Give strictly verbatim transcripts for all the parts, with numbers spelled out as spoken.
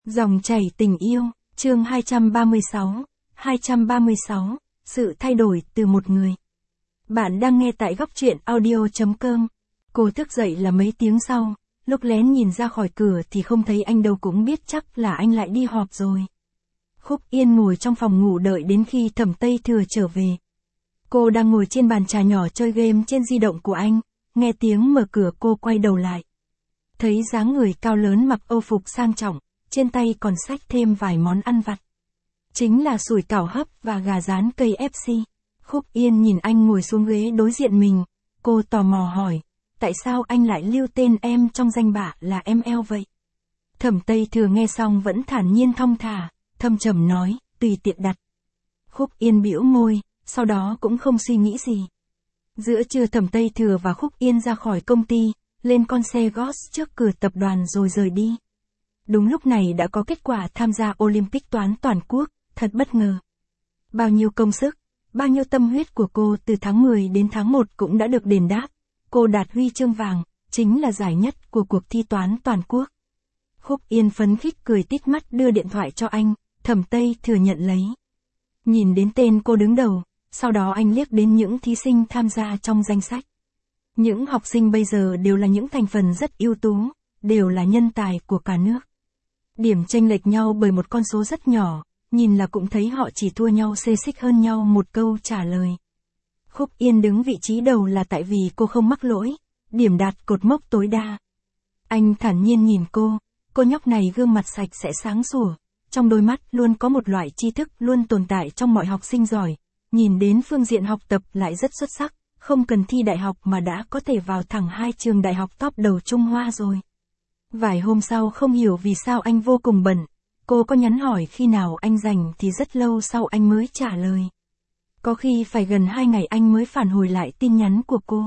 Dòng chảy tình yêu, chương hai trăm ba mươi sáu, hai trăm ba mươi sáu, sự thay đổi từ một người. Bạn đang nghe tại góc truyện audio chấm com. Cô thức dậy là mấy tiếng sau, lúc lén nhìn ra khỏi cửa thì không thấy anh đâu, cũng biết chắc là anh lại đi họp rồi. Khúc Yên ngồi trong phòng ngủ đợi đến khi Thẩm Tây Thừa trở về. Cô đang ngồi trên bàn trà nhỏ chơi game trên di động của anh, nghe tiếng mở cửa cô quay đầu lại. Thấy dáng người cao lớn mặc âu phục sang trọng, trên tay còn xách thêm vài món ăn vặt. Chính là sủi cảo hấp và gà rán cây ép xê. Khúc Yên nhìn anh ngồi xuống ghế đối diện mình, cô tò mò hỏi, tại sao anh lại lưu tên em trong danh bạ là em eo vậy? Thẩm Tây Thừa nghe xong vẫn thản nhiên thong thả, thâm trầm nói, tùy tiện đặt. Khúc Yên bĩu môi, sau đó cũng không suy nghĩ gì. Giữa trưa Thẩm Tây Thừa và Khúc Yên ra khỏi công ty, lên con xe Ghost trước cửa tập đoàn rồi rời đi. Đúng lúc này đã có kết quả tham gia Olympic toán toàn quốc, thật bất ngờ. Bao nhiêu công sức, bao nhiêu tâm huyết của cô từ tháng mười đến tháng một cũng đã được đền đáp. Cô đạt huy chương vàng, chính là giải nhất của cuộc thi toán toàn quốc. Khúc Yên phấn khích cười tít mắt đưa điện thoại cho anh, Thẩm Tây Thừa nhận lấy. Nhìn đến tên cô đứng đầu, sau đó anh liếc đến những thí sinh tham gia trong danh sách. Những học sinh bây giờ đều là những thành phần rất ưu tú, đều là nhân tài của cả nước. Điểm chênh lệch nhau bởi một con số rất nhỏ, nhìn là cũng thấy họ chỉ thua nhau xê xích hơn nhau một câu trả lời. Khúc Yên đứng vị trí đầu là tại vì cô không mắc lỗi, điểm đạt cột mốc tối đa. Anh thản nhiên nhìn cô, cô nhóc này gương mặt sạch sẽ sáng sủa, trong đôi mắt luôn có một loại tri thức luôn tồn tại trong mọi học sinh giỏi, nhìn đến phương diện học tập lại rất xuất sắc, không cần thi đại học mà đã có thể vào thẳng hai trường đại học top đầu Trung Hoa rồi. Vài hôm sau không hiểu vì sao anh vô cùng bận, cô có nhắn hỏi khi nào anh rảnh thì rất lâu sau anh mới trả lời. Có khi phải gần hai ngày anh mới phản hồi lại tin nhắn của cô.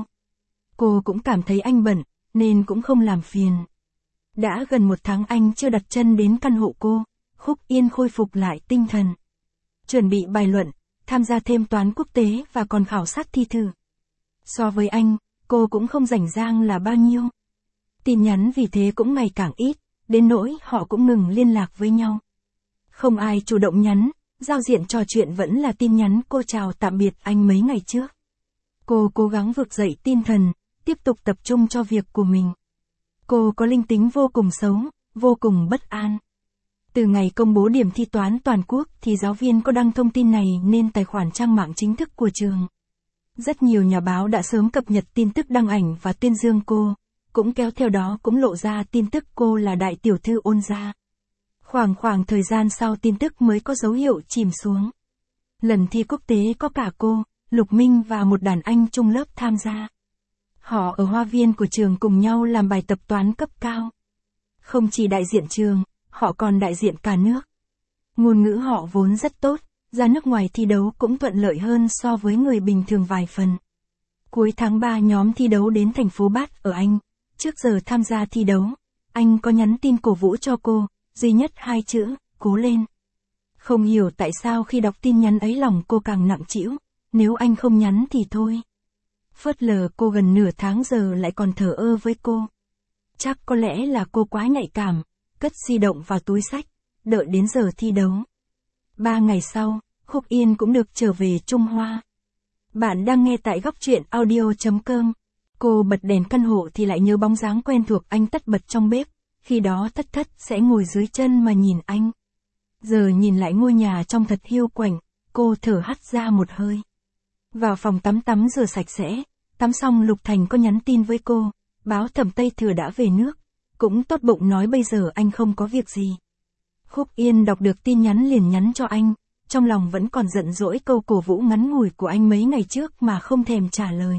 Cô cũng cảm thấy anh bận, nên cũng không làm phiền. Đã gần một tháng anh chưa đặt chân đến căn hộ cô, Khúc Yên khôi phục lại tinh thần. Chuẩn bị bài luận, tham gia thêm toán quốc tế và còn khảo sát thi thử. So với anh, cô cũng không rảnh rang là bao nhiêu. Tin nhắn vì thế cũng ngày càng ít, đến nỗi họ cũng ngừng liên lạc với nhau. Không ai chủ động nhắn, giao diện trò chuyện vẫn là tin nhắn cô chào tạm biệt anh mấy ngày trước. Cô cố gắng vực dậy tinh thần, tiếp tục tập trung cho việc của mình. Cô có linh tính vô cùng xấu, vô cùng bất an. Từ ngày công bố điểm thi toán toàn quốc thì giáo viên có đăng thông tin này lên tài khoản trang mạng chính thức của trường. Rất nhiều nhà báo đã sớm cập nhật tin tức đăng ảnh và tuyên dương cô, cũng kéo theo đó cũng lộ ra tin tức cô là đại tiểu thư Ôn gia. Khoảng khoảng thời gian sau tin tức mới có dấu hiệu chìm xuống. Lần thi quốc tế có cả cô, Lục Minh và một đàn anh chung lớp tham gia. Họ ở hoa viên của trường cùng nhau làm bài tập toán cấp cao. Không chỉ đại diện trường, họ còn đại diện cả nước. Ngôn ngữ họ vốn rất tốt, ra nước ngoài thi đấu cũng thuận lợi hơn so với người bình thường vài phần. Cuối tháng ba nhóm thi đấu đến thành phố Bath ở Anh. Trước giờ tham gia thi đấu, anh có nhắn tin cổ vũ cho cô, duy nhất hai chữ, cố lên. Không hiểu tại sao khi đọc tin nhắn ấy lòng cô càng nặng trĩu, nếu anh không nhắn thì thôi. Phớt lờ cô gần nửa tháng giờ lại còn thờ ơ với cô. Chắc có lẽ là cô quá nhạy cảm, cất di động vào túi xách, đợi đến giờ thi đấu. Ba ngày sau, Khúc Yên cũng được trở về Trung Hoa. Bạn đang nghe tại góc truyện audio chấm com. Cô bật đèn căn hộ thì lại nhớ bóng dáng quen thuộc anh tất bật trong bếp, khi đó Thất Thất sẽ ngồi dưới chân mà nhìn anh. Giờ nhìn lại ngôi nhà trong thật hiu quạnh, cô thở hắt ra một hơi. Vào phòng tắm tắm rửa sạch sẽ, tắm xong Lục Thành có nhắn tin với cô, báo Thẩm Tây Thừa đã về nước, cũng tốt bụng nói bây giờ anh không có việc gì. Khúc Yên đọc được tin nhắn liền nhắn cho anh, trong lòng vẫn còn giận dỗi câu cổ vũ ngắn ngủi của anh mấy ngày trước mà không thèm trả lời.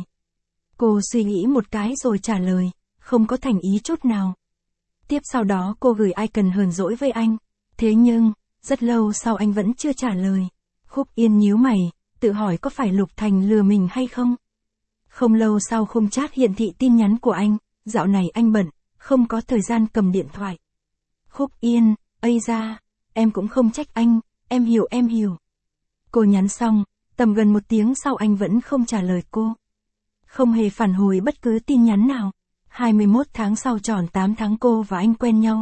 Cô suy nghĩ một cái rồi trả lời, không có thành ý chút nào. Tiếp sau đó cô gửi icon hờn dỗi với anh, thế nhưng, rất lâu sau anh vẫn chưa trả lời. Khúc Yên nhíu mày, tự hỏi có phải Lục Thành lừa mình hay không? Không lâu sau khung chat hiển thị tin nhắn của anh, dạo này anh bận, không có thời gian cầm điện thoại. Khúc Yên, ây da, em cũng không trách anh, em hiểu em hiểu. Cô nhắn xong, tầm gần một tiếng sau anh vẫn không trả lời cô. Không hề phản hồi bất cứ tin nhắn nào. hai mươi mốt tháng sau tròn tám tháng cô và anh quen nhau.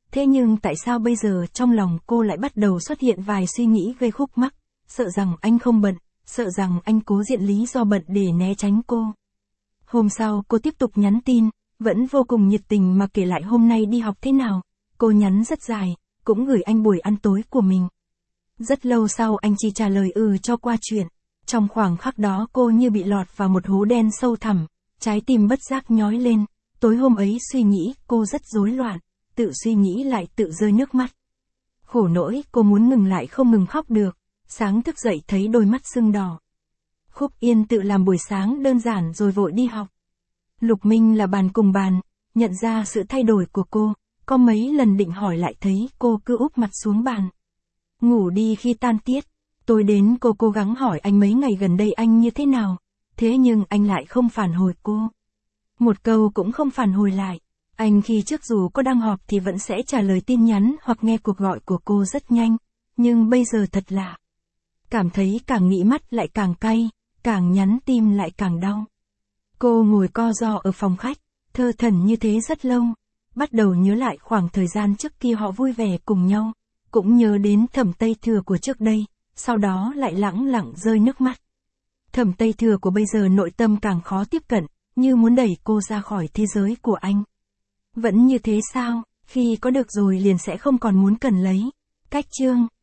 Thế nhưng tại sao bây giờ trong lòng cô lại bắt đầu xuất hiện vài suy nghĩ gây khúc mắc, sợ rằng anh không bận, sợ rằng anh cố diện lý do bận để né tránh cô. Hôm sau cô tiếp tục nhắn tin, vẫn vô cùng nhiệt tình mà kể lại hôm nay đi học thế nào. Cô nhắn rất dài, cũng gửi anh buổi ăn tối của mình. Rất lâu sau anh chỉ trả lời ừ cho qua chuyện. Trong khoảng khắc đó cô như bị lọt vào một hố đen sâu thẳm, trái tim bất giác nhói lên. Tối hôm ấy suy nghĩ cô rất rối loạn, tự suy nghĩ lại tự rơi nước mắt. Khổ nỗi cô muốn ngừng lại không ngừng khóc được, sáng thức dậy thấy đôi mắt sưng đỏ. Khúc Yên tự làm buổi sáng đơn giản rồi vội đi học. Lục Minh là bàn cùng bàn, nhận ra sự thay đổi của cô, có mấy lần định hỏi lại thấy cô cứ úp mặt xuống bàn. Ngủ đi khi tan tiết, tôi đến cô cố gắng hỏi anh mấy ngày gần đây anh như thế nào, thế nhưng anh lại không phản hồi cô. Một câu cũng không phản hồi lại, anh khi trước dù có đang họp thì vẫn sẽ trả lời tin nhắn hoặc nghe cuộc gọi của cô rất nhanh, nhưng bây giờ thật lạ. Cảm thấy càng nghĩ mắt lại càng cay, càng nhắn tim lại càng đau. Cô ngồi co ro ở phòng khách, thơ thẩn như thế rất lâu, bắt đầu nhớ lại khoảng thời gian trước kia họ vui vẻ cùng nhau, cũng nhớ đến Thẩm Tây Thừa của trước đây, sau đó lại lẳng lặng rơi nước mắt. Thẩm Tây Thừa của bây giờ nội tâm càng khó tiếp cận, như muốn đẩy cô ra khỏi thế giới của anh. Vẫn như thế sao, khi có được rồi liền sẽ không còn muốn cần lấy. Cách chương